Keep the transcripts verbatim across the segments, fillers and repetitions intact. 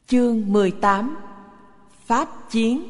Chương mười tám. Pháp chiến.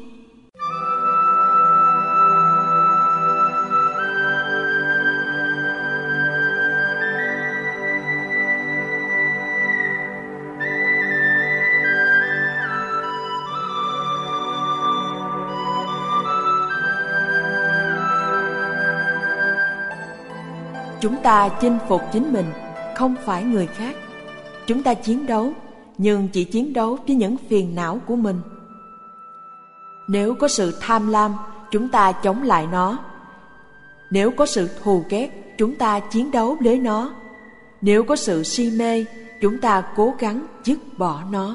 Chúng ta chinh phục chính mình, không phải người khác. Chúng ta chiến đấu, nhưng chỉ chiến đấu với những phiền não của mình. Nếu có sự tham lam, chúng ta chống lại nó. Nếu có sự thù ghét, chúng ta chiến đấu với nó. Nếu có sự si mê, chúng ta cố gắng dứt bỏ nó.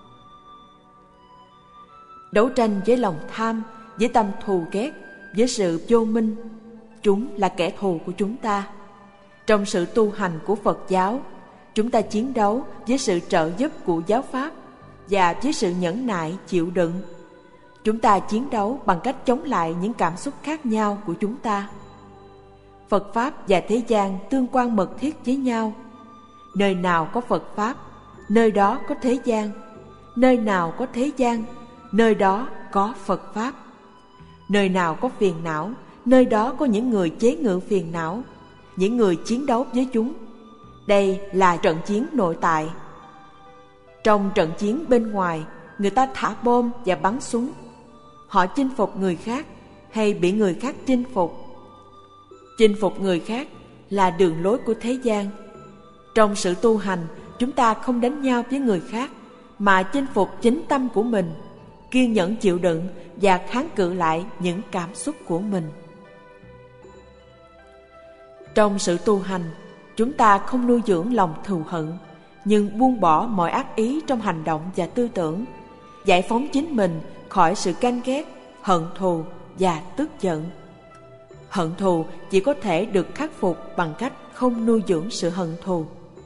Đấu tranh với lòng tham, với tâm thù ghét, với sự vô minh, chúng là kẻ thù của chúng ta. Trong sự tu hành của Phật giáo, chúng ta chiến đấu với sự trợ giúp của giáo pháp và với sự nhẫn nại chịu đựng. Chúng ta chiến đấu bằng cách chống lại những cảm xúc khác nhau của chúng ta. Phật Pháp và thế gian tương quan mật thiết với nhau. Nơi nào có Phật Pháp, nơi đó có thế gian. Nơi nào có thế gian, nơi đó có Phật Pháp. Nơi nào có phiền não, nơi đó có những người chế ngự phiền não, những người chiến đấu với chúng. Đây là trận chiến nội tại. Trong trận chiến bên ngoài, người ta thả bom và bắn súng. Họ chinh phục người khác hay bị người khác chinh phục? Chinh phục người khác là đường lối của thế gian. Trong sự tu hành, chúng ta không đánh nhau với người khác, mà chinh phục chính tâm của mình, kiên nhẫn chịu đựng và kháng cự lại những cảm xúc của mình. Trong sự tu hành, chúng ta không nuôi dưỡng lòng thù hận, nhưng buông bỏ mọi ác ý trong hành động và tư tưởng, giải phóng chính mình khỏi sự ganh ghét, hận thù và tức giận. Hận thù chỉ có thể được khắc phục bằng cách không nuôi dưỡng sự hận thù.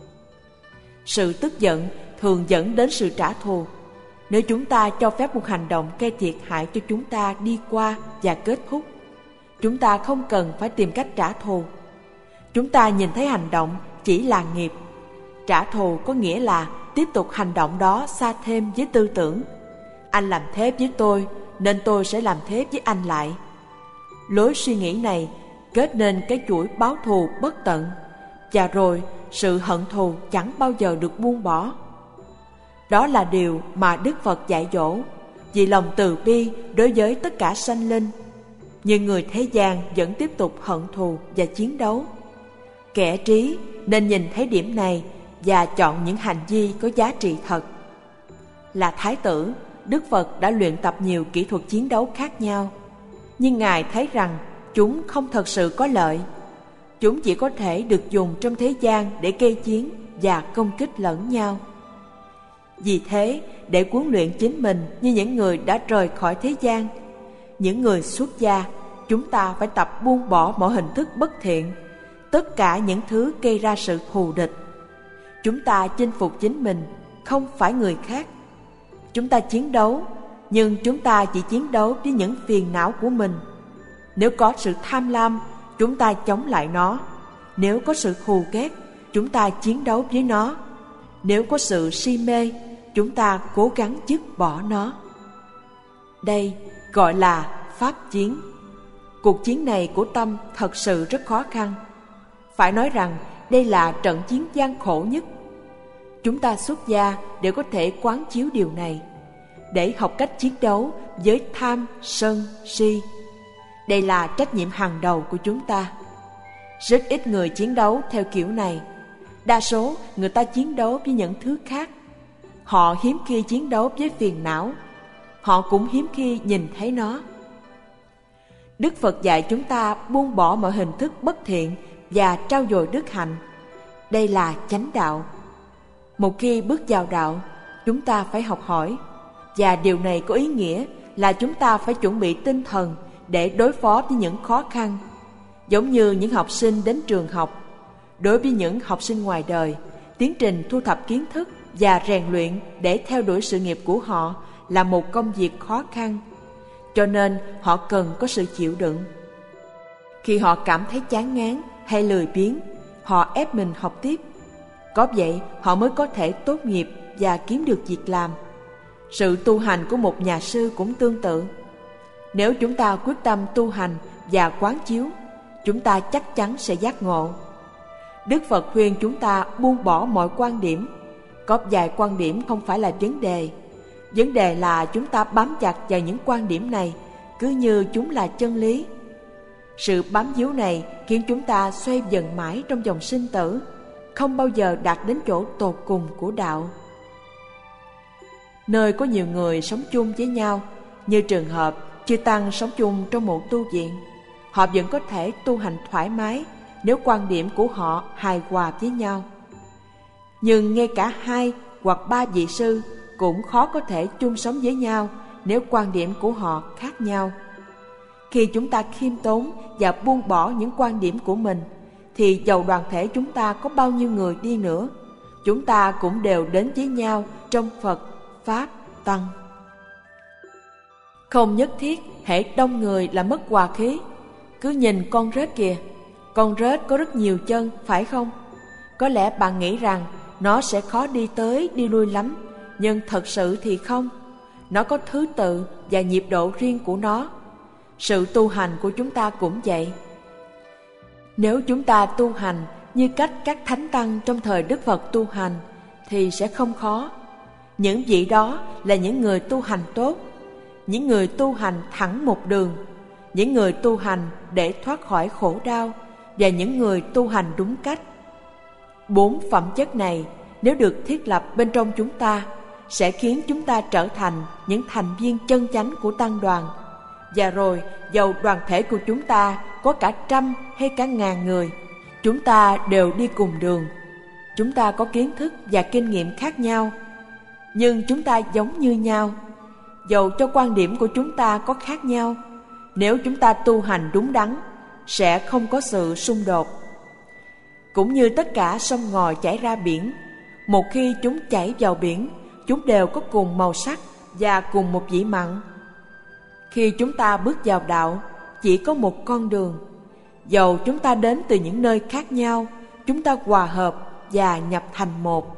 Sự tức giận thường dẫn đến sự trả thù. Nếu chúng ta cho phép một hành động gây thiệt hại cho chúng ta đi qua và kết thúc, chúng ta không cần phải tìm cách trả thù. Chúng ta nhìn thấy hành động chỉ là nghiệp. Trả thù có nghĩa là tiếp tục hành động đó xa thêm với tư tưởng: anh làm thế với tôi, nên tôi sẽ làm thế với anh lại. Lối suy nghĩ này kết nên cái chuỗi báo thù bất tận, và rồi sự hận thù chẳng bao giờ được buông bỏ. Đó là điều mà Đức Phật dạy dỗ, vì lòng từ bi đối với tất cả sanh linh. Nhưng người thế gian vẫn tiếp tục hận thù và chiến đấu. Kẻ trí nên nhìn thấy điểm này và chọn những hành vi có giá trị thật. Là Thái tử, Đức Phật đã luyện tập nhiều kỹ thuật chiến đấu khác nhau, nhưng Ngài thấy rằng chúng không thật sự có lợi. Chúng chỉ có thể được dùng trong thế gian để gây chiến và công kích lẫn nhau. Vì thế, để huấn luyện chính mình như những người đã rời khỏi thế gian, những người xuất gia, chúng ta phải tập buông bỏ mọi hình thức bất thiện, tất cả những thứ gây ra sự thù địch. Chúng ta chinh phục chính mình, không phải người khác. Chúng ta chiến đấu, nhưng chúng ta chỉ chiến đấu với những phiền não của mình. Nếu có sự tham lam, chúng ta chống lại nó. Nếu có sự thù ghét, chúng ta chiến đấu với nó. Nếu có sự si mê, chúng ta cố gắng dứt bỏ nó. Đây gọi là pháp chiến. Cuộc chiến này của tâm thật sự rất khó khăn. Phải nói rằng đây là trận chiến gian khổ nhất. Chúng ta xuất gia đều có thể quán chiếu điều này, để học cách chiến đấu với tham, sân, si. Đây là trách nhiệm hàng đầu của chúng ta. Rất ít người chiến đấu theo kiểu này. Đa số người ta chiến đấu với những thứ khác. Họ hiếm khi chiến đấu với phiền não. Họ cũng hiếm khi nhìn thấy nó. Đức Phật dạy chúng ta buông bỏ mọi hình thức bất thiện và trau dồi đức hạnh. Đây là chánh đạo. Một khi bước vào đạo, chúng ta phải học hỏi, và điều này có ý nghĩa là chúng ta phải chuẩn bị tinh thần để đối phó với những khó khăn. Giống như những học sinh đến trường học, đối với những học sinh ngoài đời, tiến trình thu thập kiến thức và rèn luyện để theo đuổi sự nghiệp của họ là một công việc khó khăn, cho nên họ cần có sự chịu đựng. Khi họ cảm thấy chán ngán hay lười biếng, họ ép mình học tiếp. Có vậy họ mới có thể tốt nghiệp và kiếm được việc làm. Sự tu hành của một nhà sư cũng tương tự. Nếu chúng ta quyết tâm tu hành và quán chiếu, chúng ta chắc chắn sẽ giác ngộ. Đức Phật khuyên chúng ta buông bỏ mọi quan điểm. Có vài quan điểm không phải là vấn đề. Vấn đề là chúng ta bám chặt vào những quan điểm này, cứ như chúng là chân lý. Sự bám víu này khiến chúng ta xoay vần mãi trong dòng sinh tử, không bao giờ đạt đến chỗ tột cùng của đạo. Nơi có nhiều người sống chung với nhau, như trường hợp chư tăng sống chung trong một tu viện, họ vẫn có thể tu hành thoải mái nếu quan điểm của họ hài hòa với nhau. Nhưng ngay cả hai hoặc ba vị sư cũng khó có thể chung sống với nhau nếu quan điểm của họ khác nhau. Khi chúng ta khiêm tốn và buông bỏ những quan điểm của mình, thì dầu đoàn thể chúng ta có bao nhiêu người đi nữa, chúng ta cũng đều đến với nhau trong Phật, Pháp, Tăng. Không nhất thiết hễ đông người là mất hòa khí. Cứ nhìn con rết kìa, con rết có rất nhiều chân, phải không? Có lẽ bạn nghĩ rằng nó sẽ khó đi tới đi lui lắm, nhưng thật sự thì không. Nó có thứ tự và nhịp độ riêng của nó. Sự tu hành của chúng ta cũng vậy. Nếu chúng ta tu hành như cách các thánh tăng trong thời Đức Phật tu hành thì sẽ không khó. Những vị đó là những người tu hành tốt, những người tu hành thẳng một đường, những người tu hành để thoát khỏi khổ đau, và những người tu hành đúng cách. Bốn phẩm chất này nếu được thiết lập bên trong chúng ta sẽ khiến chúng ta trở thành những thành viên chân chánh của tăng đoàn. Và rồi dầu đoàn thể của chúng ta có cả trăm hay cả ngàn người, chúng ta đều đi cùng đường. Chúng ta có kiến thức và kinh nghiệm khác nhau, nhưng chúng ta giống như nhau. Dầu cho quan điểm của chúng ta có khác nhau, nếu chúng ta tu hành đúng đắn sẽ không có sự xung đột. Cũng như tất cả sông ngòi chảy ra biển, một khi chúng chảy vào biển, chúng đều có cùng màu sắc và cùng một vị mặn. Khi chúng ta bước vào đạo, chỉ có một con đường. Dầu chúng ta đến từ những nơi khác nhau, chúng ta hòa hợp và nhập thành một.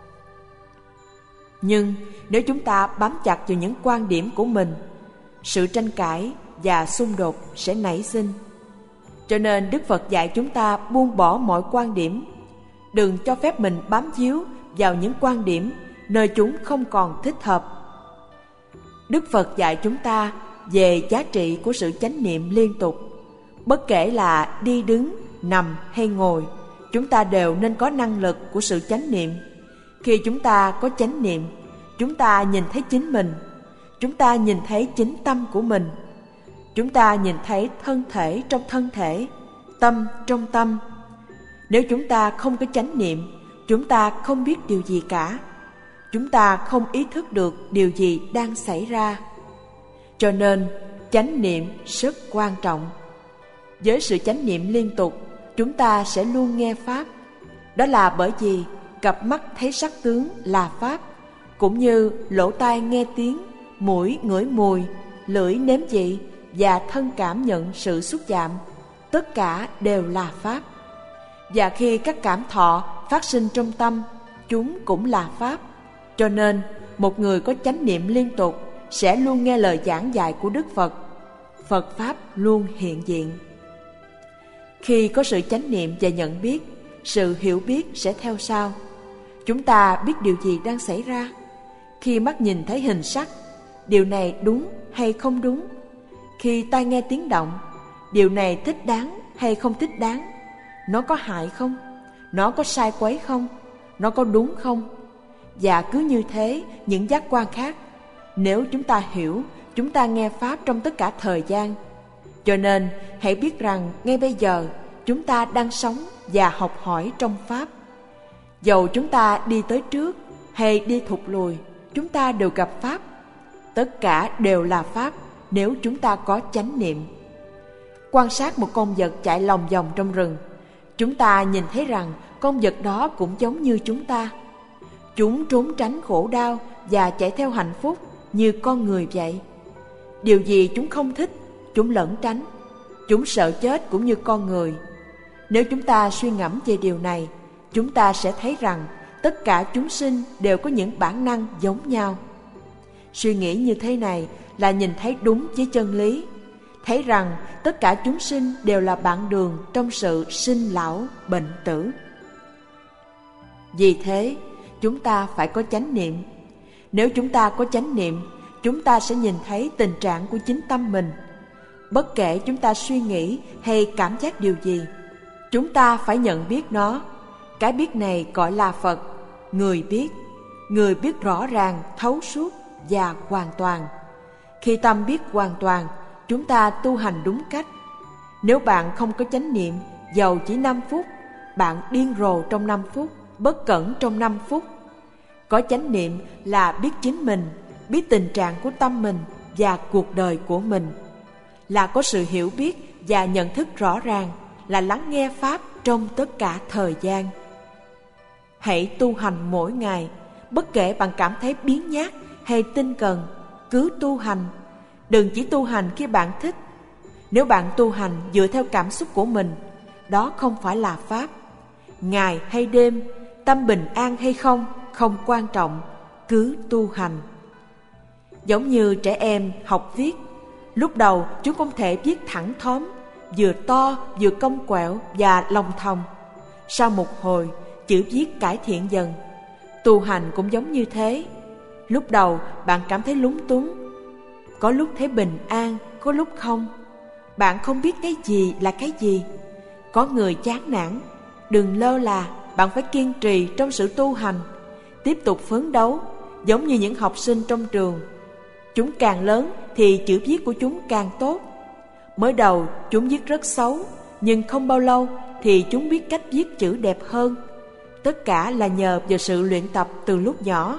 Nhưng nếu chúng ta bám chặt vào những quan điểm của mình, sự tranh cãi và xung đột sẽ nảy sinh. Cho nên Đức Phật dạy chúng ta buông bỏ mọi quan điểm. Đừng cho phép mình bám víu vào những quan điểm nơi chúng không còn thích hợp. Đức Phật dạy chúng ta về giá trị của sự chánh niệm liên tục. Bất kể là đi đứng, nằm hay ngồi, chúng ta đều nên có năng lực của sự chánh niệm. Khi chúng ta có chánh niệm, chúng ta nhìn thấy chính mình, chúng ta nhìn thấy chính tâm của mình, chúng ta nhìn thấy thân thể trong thân thể, tâm trong tâm. Nếu chúng ta không có chánh niệm, chúng ta không biết điều gì cả. Chúng ta không ý thức được điều gì đang xảy ra. Cho nên, chánh niệm rất quan trọng. Với sự chánh niệm liên tục, chúng ta sẽ luôn nghe Pháp. Đó là bởi vì cặp mắt thấy sắc tướng là Pháp, cũng như lỗ tai nghe tiếng, mũi ngửi mùi, lưỡi nếm vị và thân cảm nhận sự xúc chạm, tất cả đều là Pháp. Và khi các cảm thọ phát sinh trong tâm, chúng cũng là Pháp. Cho nên, một người có chánh niệm liên tục sẽ luôn nghe lời giảng dạy của Đức Phật. Phật Pháp luôn hiện diện. Khi có sự chánh niệm và nhận biết, sự hiểu biết sẽ theo sau. Chúng ta biết điều gì đang xảy ra. Khi mắt nhìn thấy hình sắc, điều này đúng hay không đúng. Khi tai nghe tiếng động, điều này thích đáng hay không thích đáng. Nó có hại không? Nó có sai quấy không? Nó có đúng không? Và cứ như thế, những giác quan khác. Nếu chúng ta hiểu, chúng ta nghe Pháp trong tất cả thời gian. Cho nên, hãy biết rằng ngay bây giờ, chúng ta đang sống và học hỏi trong Pháp. Dầu chúng ta đi tới trước hay đi thụt lùi, chúng ta đều gặp Pháp. Tất cả đều là Pháp nếu chúng ta có chánh niệm. Quan sát một con vật chạy lòng vòng trong rừng, chúng ta nhìn thấy rằng con vật đó cũng giống như chúng ta. Chúng trốn tránh khổ đau và chạy theo hạnh phúc như con người vậy. Điều gì chúng không thích, chúng lẩn tránh. Chúng sợ chết cũng như con người. Nếu chúng ta suy ngẫm về điều này, chúng ta sẽ thấy rằng tất cả chúng sinh đều có những bản năng giống nhau. Suy nghĩ như thế này là nhìn thấy đúng với chân lý, thấy rằng tất cả chúng sinh đều là bạn đường trong sự sinh lão bệnh tử. Vì thế, chúng ta phải có chánh niệm. Nếu chúng ta có chánh niệm, chúng ta sẽ nhìn thấy tình trạng của chính tâm mình. Bất kể chúng ta suy nghĩ hay cảm giác điều gì, chúng ta phải nhận biết nó. Cái biết này gọi là Phật, người biết, người biết rõ ràng, thấu suốt và hoàn toàn. Khi tâm biết hoàn toàn, chúng ta tu hành đúng cách. Nếu bạn không có chánh niệm, dầu chỉ năm phút, bạn điên rồ trong năm phút, bất cẩn trong năm phút. Có chánh niệm là biết chính mình, biết tình trạng của tâm mình và cuộc đời của mình, là có sự hiểu biết và nhận thức rõ ràng, là lắng nghe Pháp trong tất cả thời gian. Hãy tu hành mỗi ngày, bất kể bạn cảm thấy biếng nhác hay tinh cần, cứ tu hành. Đừng chỉ tu hành khi bạn thích. Nếu bạn tu hành dựa theo cảm xúc của mình, đó không phải là Pháp. Ngày hay đêm, tâm bình an hay không, không quan trọng, cứ tu hành. Giống như trẻ em học viết, lúc đầu chúng không thể viết thẳng thóm, vừa to vừa cong quẹo và lòng thòng. Sau một hồi, chữ viết cải thiện dần. Tu hành cũng giống như thế. Lúc đầu bạn cảm thấy lúng túng, có lúc thấy bình an, có lúc không. Bạn không biết cái gì là cái gì. Có người chán nản. Đừng lơ là, bạn phải kiên trì trong sự tu hành, tiếp tục phấn đấu, giống như những học sinh trong trường. Chúng càng lớn thì chữ viết của chúng càng tốt. Mới đầu chúng viết rất xấu, nhưng không bao lâu thì chúng biết cách viết chữ đẹp hơn. Tất cả là nhờ vào sự luyện tập từ lúc nhỏ.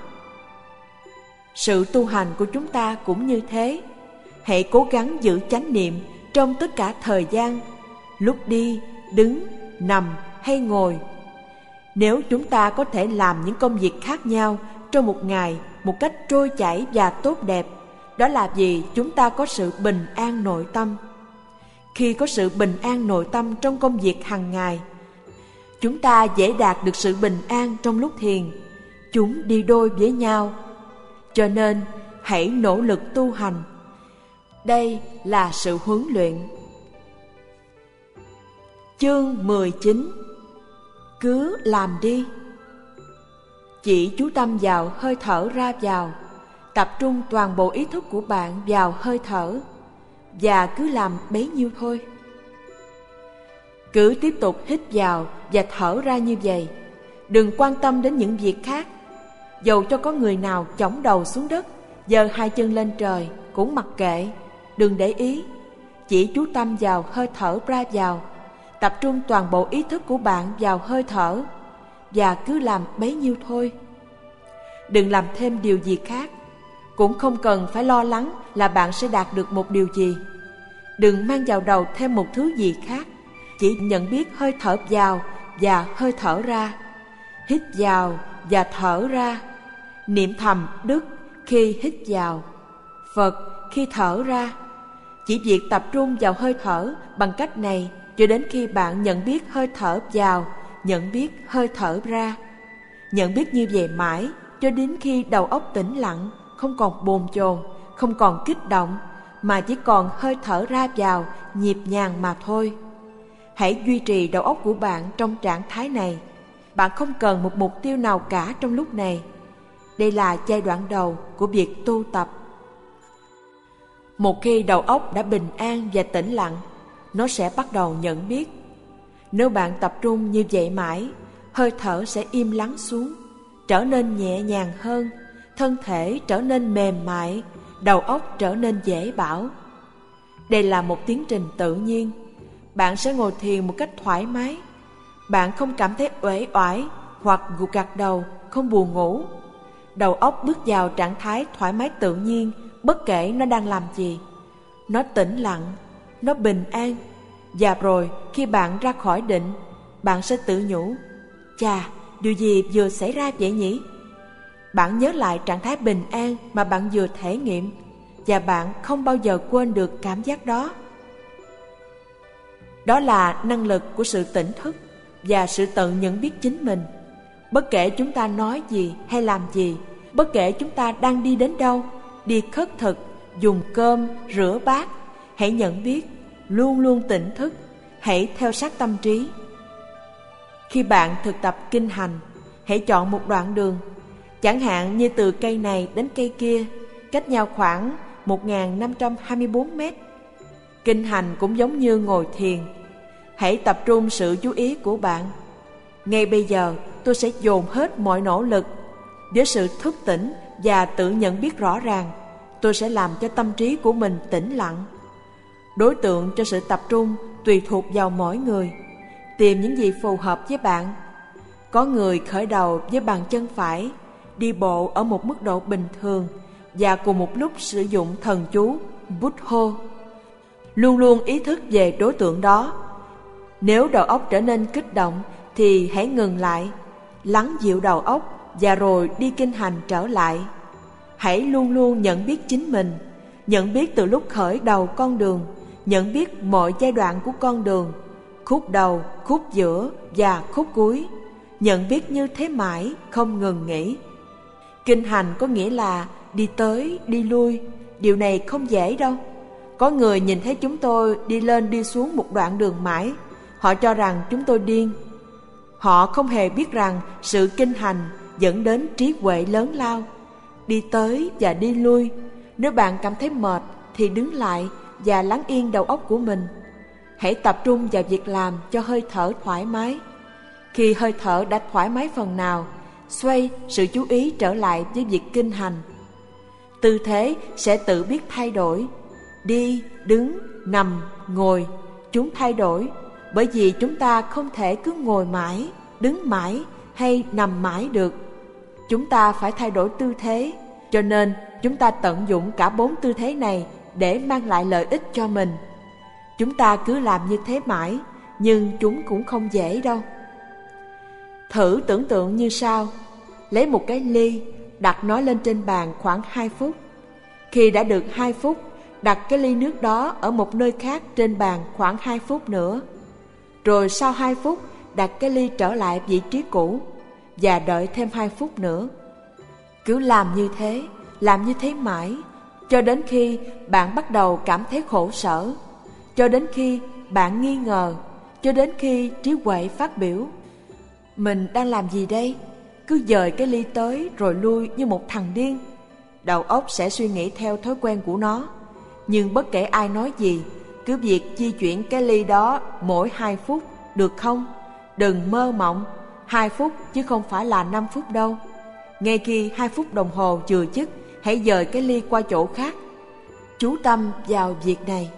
Sự tu hành của chúng ta cũng như thế. Hãy cố gắng giữ chánh niệm trong tất cả thời gian, lúc đi, đứng, nằm hay ngồi. Nếu chúng ta có thể làm những công việc khác nhau trong một ngày một cách trôi chảy và tốt đẹp, đó là vì chúng ta có sự bình an nội tâm. Khi có sự bình an nội tâm trong công việc hàng ngày, chúng ta dễ đạt được sự bình an trong lúc thiền. Chúng đi đôi với nhau. Cho nên, hãy nỗ lực tu hành. Đây là sự huấn luyện. Chương mười chín. Cứ làm đi. Chỉ chú tâm vào hơi thở ra vào. Tập trung toàn bộ ý thức của bạn vào hơi thở, và cứ làm bấy nhiêu thôi. Cứ tiếp tục hít vào và thở ra như vậy. Đừng quan tâm đến những việc khác. Dầu cho có người nào chổng đầu xuống đất, giơ hai chân lên trời, cũng mặc kệ. Đừng để ý. Chỉ chú tâm vào hơi thở ra vào. Tập trung toàn bộ ý thức của bạn vào hơi thở, và cứ làm bấy nhiêu thôi. Đừng làm thêm điều gì khác. Cũng không cần phải lo lắng là bạn sẽ đạt được một điều gì. Đừng mang vào đầu thêm một thứ gì khác. Chỉ nhận biết hơi thở vào và hơi thở ra. Hít vào và thở ra. Niệm thầm Đức khi hít vào, Phật khi thở ra. Chỉ việc tập trung vào hơi thở bằng cách này cho đến khi bạn nhận biết hơi thở vào, nhận biết hơi thở ra. Nhận biết như vậy mãi cho đến khi đầu óc tĩnh lặng, không còn bồn chồn, không còn kích động, mà chỉ còn hơi thở ra vào nhịp nhàng mà thôi. Hãy duy trì đầu óc của bạn trong trạng thái này. Bạn không cần một mục tiêu nào cả trong lúc này. Đây là giai đoạn đầu của việc tu tập. Một khi đầu óc đã bình an và tĩnh lặng, nó sẽ bắt đầu nhận biết. Nếu bạn tập trung như vậy mãi, hơi thở sẽ im lắng xuống, trở nên nhẹ nhàng hơn, thân thể trở nên mềm mại, đầu óc trở nên dễ bảo. Đây là một tiến trình tự nhiên. Bạn sẽ ngồi thiền một cách thoải mái. Bạn không cảm thấy uể oải hoặc gục gặt đầu, không buồn ngủ. Đầu óc bước vào trạng thái thoải mái tự nhiên, bất kể nó đang làm gì. Nó tĩnh lặng, nó bình an. Và rồi khi bạn ra khỏi định, bạn sẽ tự nhủ: chà, điều gì vừa xảy ra vậy nhỉ? Bạn nhớ lại trạng thái bình an mà bạn vừa thể nghiệm, và bạn không bao giờ quên được cảm giác đó. Đó là năng lực của sự tỉnh thức và sự tự nhận biết chính mình. Bất kể chúng ta nói gì hay làm gì, bất kể chúng ta đang đi đến đâu, đi khất thực, dùng cơm, rửa bát, hãy nhận biết, luôn luôn tỉnh thức, hãy theo sát tâm trí. Khi bạn thực tập kinh hành, hãy chọn một đoạn đường, chẳng hạn như từ cây này đến cây kia, cách nhau khoảng một nghìn năm trăm hai mươi bốn mét. Kinh hành cũng giống như ngồi thiền. Hãy tập trung sự chú ý của bạn. Ngay bây giờ, tôi sẽ dồn hết mọi nỗ lực. Với sự thức tỉnh và tự nhận biết rõ ràng, tôi sẽ làm cho tâm trí của mình tĩnh lặng. Đối tượng cho sự tập trung tùy thuộc vào mỗi người. Tìm những gì phù hợp với bạn. Có người khởi đầu với bàn chân phải, đi bộ ở một mức độ bình thường và cùng một lúc sử dụng thần chú Bút-hô. Luôn luôn ý thức về đối tượng đó. Nếu đầu óc trở nên kích động thì hãy ngừng lại, lắng dịu đầu óc và rồi đi kinh hành trở lại. Hãy luôn luôn nhận biết chính mình, nhận biết từ lúc khởi đầu con đường, nhận biết mọi giai đoạn của con đường, khúc đầu, khúc giữa và khúc cuối, nhận biết như thế mãi, không ngừng nghỉ. Kinh hành có nghĩa là đi tới, đi lui. Điều này không dễ đâu. Có người nhìn thấy chúng tôi đi lên đi xuống một đoạn đường mãi, họ cho rằng chúng tôi điên. Họ không hề biết rằng sự kinh hành dẫn đến trí huệ lớn lao. Đi tới và đi lui. Nếu bạn cảm thấy mệt thì đứng lại và lắng yên đầu óc của mình. Hãy tập trung vào việc làm cho hơi thở thoải mái. Khi hơi thở đã thoải mái phần nào, xoay sự chú ý trở lại với việc kinh hành. Tư thế sẽ tự biết thay đổi. Đi, đứng, nằm, ngồi, chúng thay đổi. Bởi vì chúng ta không thể cứ ngồi mãi, đứng mãi hay nằm mãi được. Chúng ta phải thay đổi tư thế. Cho nên chúng ta tận dụng cả bốn tư thế này để mang lại lợi ích cho mình. Chúng ta cứ làm như thế mãi, nhưng chúng cũng không dễ đâu. Thử tưởng tượng như sau. Lấy một cái ly, đặt nó lên trên bàn khoảng hai phút. Khi đã được hai phút, đặt cái ly nước đó ở một nơi khác trên bàn khoảng hai phút nữa. Rồi sau hai phút, đặt cái ly trở lại vị trí cũ và đợi thêm hai phút nữa. Cứ làm như thế, làm như thế mãi, cho đến khi bạn bắt đầu cảm thấy khổ sở, cho đến khi bạn nghi ngờ, cho đến khi trí huệ phát biểu. Mình đang làm gì đây? Cứ dời cái ly tới rồi lui như một thằng điên. Đầu óc sẽ suy nghĩ theo thói quen của nó. Nhưng bất kể ai nói gì, cứ việc di chuyển cái ly đó mỗi hai phút, được không? Đừng mơ mộng, hai phút chứ không phải là năm phút đâu. Ngay khi hai phút đồng hồ vừa dứt, hãy dời cái ly qua chỗ khác. Chú tâm vào việc này.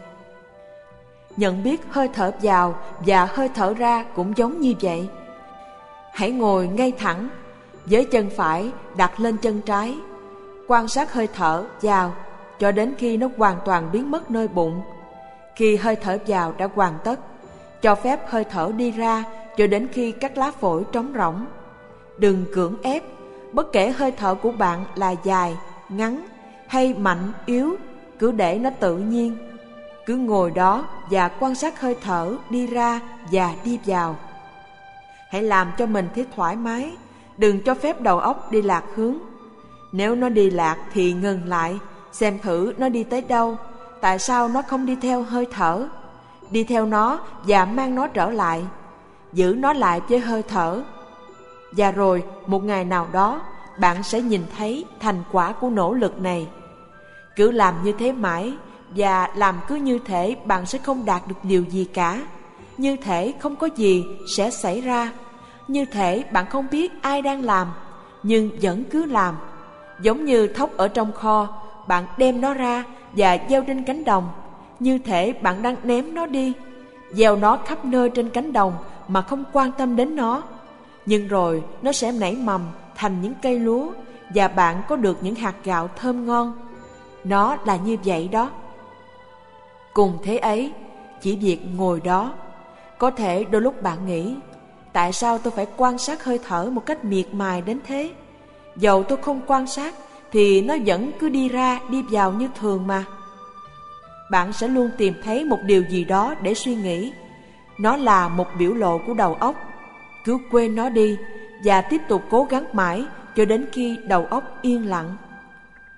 Nhận biết hơi thở vào và hơi thở ra cũng giống như vậy. Hãy ngồi ngay thẳng, với chân phải đặt lên chân trái. Quan sát hơi thở vào cho đến khi nó hoàn toàn biến mất nơi bụng. Khi hơi thở vào đã hoàn tất, cho phép hơi thở đi ra cho đến khi các lá phổi trống rỗng. Đừng cưỡng ép, bất kể hơi thở của bạn là dài, ngắn hay mạnh, yếu, cứ để nó tự nhiên. Cứ ngồi đó và quan sát hơi thở đi ra và đi vào. Hãy làm cho mình thấy thoải mái, đừng cho phép đầu óc đi lạc hướng. Nếu nó đi lạc thì ngừng lại, xem thử nó đi tới đâu, tại sao nó không đi theo hơi thở. Đi theo nó và mang nó trở lại, giữ nó lại với hơi thở. Và rồi một ngày nào đó, bạn sẽ nhìn thấy thành quả của nỗ lực này. Cứ làm như thế mãi, và làm cứ như thể bạn sẽ không đạt được điều gì cả. Như thể không có gì sẽ xảy ra. Như thể bạn không biết ai đang làm, nhưng vẫn cứ làm. Giống như thóc ở trong kho, bạn đem nó ra và gieo trên cánh đồng. Như thể bạn đang ném nó đi, gieo nó khắp nơi trên cánh đồng mà không quan tâm đến nó. Nhưng rồi nó sẽ nảy mầm thành những cây lúa, và bạn có được những hạt gạo thơm ngon. Nó là như vậy đó. Cùng thế ấy, chỉ việc ngồi đó. Có thể đôi lúc bạn nghĩ, tại sao tôi phải quan sát hơi thở một cách miệt mài đến thế? Dầu tôi không quan sát thì nó vẫn cứ đi ra đi vào như thường mà. Bạn sẽ luôn tìm thấy một điều gì đó để suy nghĩ. Nó là một biểu lộ của đầu óc. Cứ quên nó đi và tiếp tục cố gắng mãi cho đến khi đầu óc yên lặng.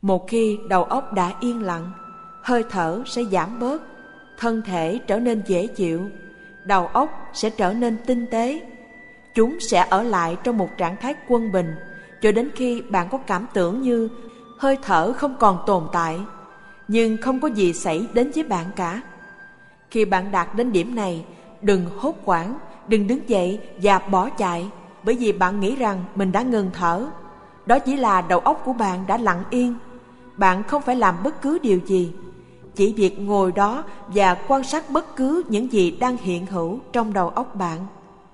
Một khi đầu óc đã yên lặng, hơi thở sẽ giảm bớt, thân thể trở nên dễ chịu, đầu óc sẽ trở nên tinh tế. Chúng sẽ ở lại trong một trạng thái quân bình cho đến khi bạn có cảm tưởng như hơi thở không còn tồn tại, nhưng không có gì xảy đến với bạn cả. Khi bạn đạt đến điểm này, đừng hốt hoảng, đừng đứng dậy và bỏ chạy, bởi vì bạn nghĩ rằng mình đã ngừng thở. Đó chỉ là đầu óc của bạn đã lặng yên. Bạn không phải làm bất cứ điều gì, chỉ việc ngồi đó và quan sát bất cứ những gì đang hiện hữu trong đầu óc bạn.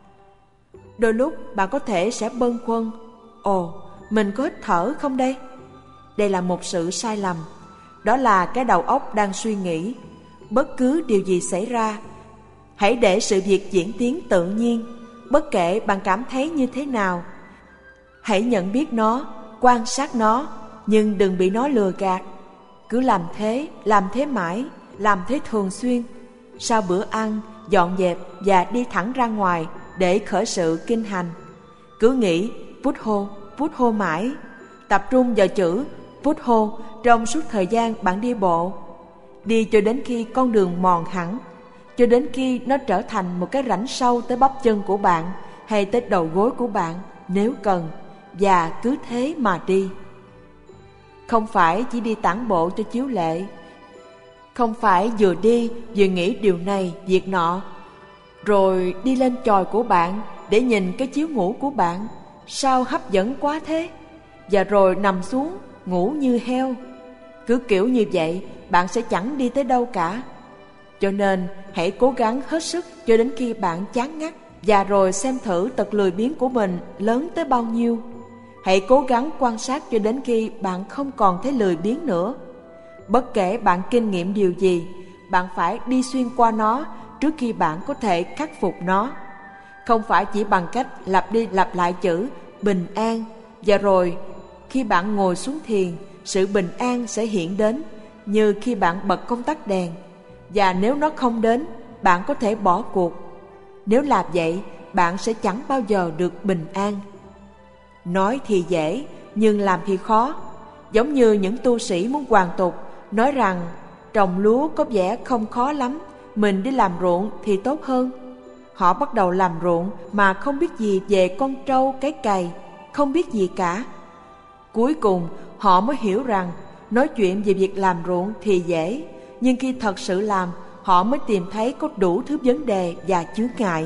Đôi lúc bạn có thể sẽ bâng khuâng, ồ, mình có hít thở không đây? Đây là một sự sai lầm. Đó là cái đầu óc đang suy nghĩ. Bất cứ điều gì xảy ra, hãy để sự việc diễn tiến tự nhiên, bất kể bạn cảm thấy như thế nào. Hãy nhận biết nó, quan sát nó, nhưng đừng bị nó lừa gạt. Cứ làm thế, làm thế mãi, làm thế thường xuyên. Sau bữa ăn, dọn dẹp và đi thẳng ra ngoài để khởi sự kinh hành. Cứ nghĩ Bút hô, Bút hô mãi. Tập trung vào chữ Bút hô trong suốt thời gian bạn đi bộ. Đi cho đến khi con đường mòn hẳn, cho đến khi nó trở thành một cái rãnh sâu tới bắp chân của bạn hay tới đầu gối của bạn nếu cần, và cứ thế mà đi. Không phải chỉ đi tản bộ cho chiếu lệ, không phải vừa đi vừa nghĩ điều này việc nọ, rồi đi lên chòi của bạn để nhìn cái chiếu ngủ của bạn, sao hấp dẫn quá thế, và rồi nằm xuống ngủ như heo. Cứ kiểu như vậy bạn sẽ chẳng đi tới đâu cả. Cho nên hãy cố gắng hết sức cho đến khi bạn chán ngắt, và rồi xem thử tật lười biếng của mình lớn tới bao nhiêu. Hãy cố gắng quan sát cho đến khi bạn không còn thấy lười biếng nữa. Bất kể bạn kinh nghiệm điều gì, bạn phải đi xuyên qua nó trước khi bạn có thể khắc phục nó. Không phải chỉ bằng cách lặp đi lặp lại chữ bình an, và rồi khi bạn ngồi xuống thiền, sự bình an sẽ hiện đến như khi bạn bật công tắc đèn. Và nếu nó không đến, bạn có thể bỏ cuộc. Nếu làm vậy, bạn sẽ chẳng bao giờ được bình an. Nói thì dễ, nhưng làm thì khó. Giống như những tu sĩ muốn hoàn tục, nói rằng trồng lúa có vẻ không khó lắm, mình đi làm ruộng thì tốt hơn. Họ bắt đầu làm ruộng mà không biết gì về con trâu cái cày, không biết gì cả. Cuối cùng họ mới hiểu rằng nói chuyện về việc làm ruộng thì dễ, nhưng khi thật sự làm, họ mới tìm thấy có đủ thứ vấn đề và chướng ngại.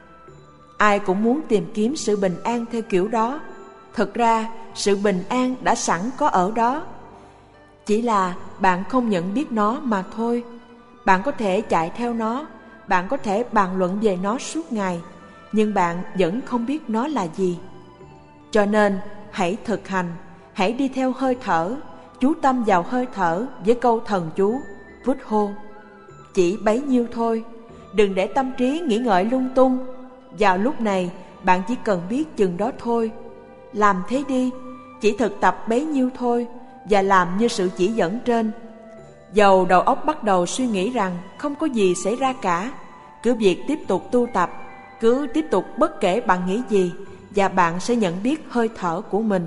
Ai cũng muốn tìm kiếm sự bình an theo kiểu đó. Thực ra, sự bình an đã sẵn có ở đó. Chỉ là bạn không nhận biết nó mà thôi. Bạn có thể chạy theo nó, bạn có thể bàn luận về nó suốt ngày, nhưng bạn vẫn không biết nó là gì. Cho nên, hãy thực hành, hãy đi theo hơi thở, chú tâm vào hơi thở với câu thần chú Bút hô. Chỉ bấy nhiêu thôi, đừng để tâm trí nghĩ ngợi lung tung. Vào lúc này, bạn chỉ cần biết chừng đó thôi. Làm thế đi, chỉ thực tập bấy nhiêu thôi, và làm như sự chỉ dẫn trên. Dầu đầu óc bắt đầu suy nghĩ rằng không có gì xảy ra cả, cứ việc tiếp tục tu tập, cứ tiếp tục bất kể bạn nghĩ gì, và bạn sẽ nhận biết hơi thở của mình.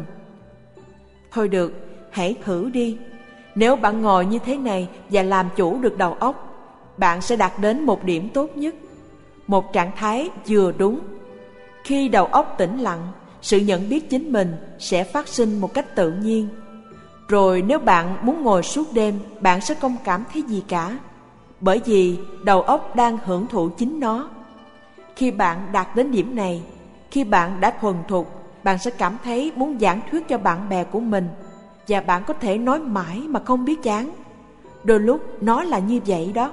Thôi được, hãy thử đi. Nếu bạn ngồi như thế này và làm chủ được đầu óc, bạn sẽ đạt đến một điểm tốt nhất, một trạng thái vừa đúng. Khi đầu óc tĩnh lặng, sự nhận biết chính mình sẽ phát sinh một cách tự nhiên. Rồi nếu bạn muốn ngồi suốt đêm, bạn sẽ không cảm thấy gì cả, bởi vì đầu óc đang hưởng thụ chính nó. Khi bạn đạt đến điểm này, khi bạn đã thuần thục, bạn sẽ cảm thấy muốn giảng thuyết cho bạn bè của mình, và bạn có thể nói mãi mà không biết chán. Đôi lúc nó là như vậy đó.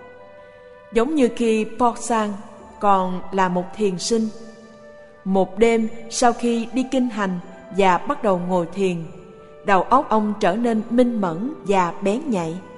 Giống như khi Porsan còn là một thiền sinh. Một đêm sau khi đi kinh hành và bắt đầu ngồi thiền, đầu óc ông trở nên minh mẫn và bén nhạy.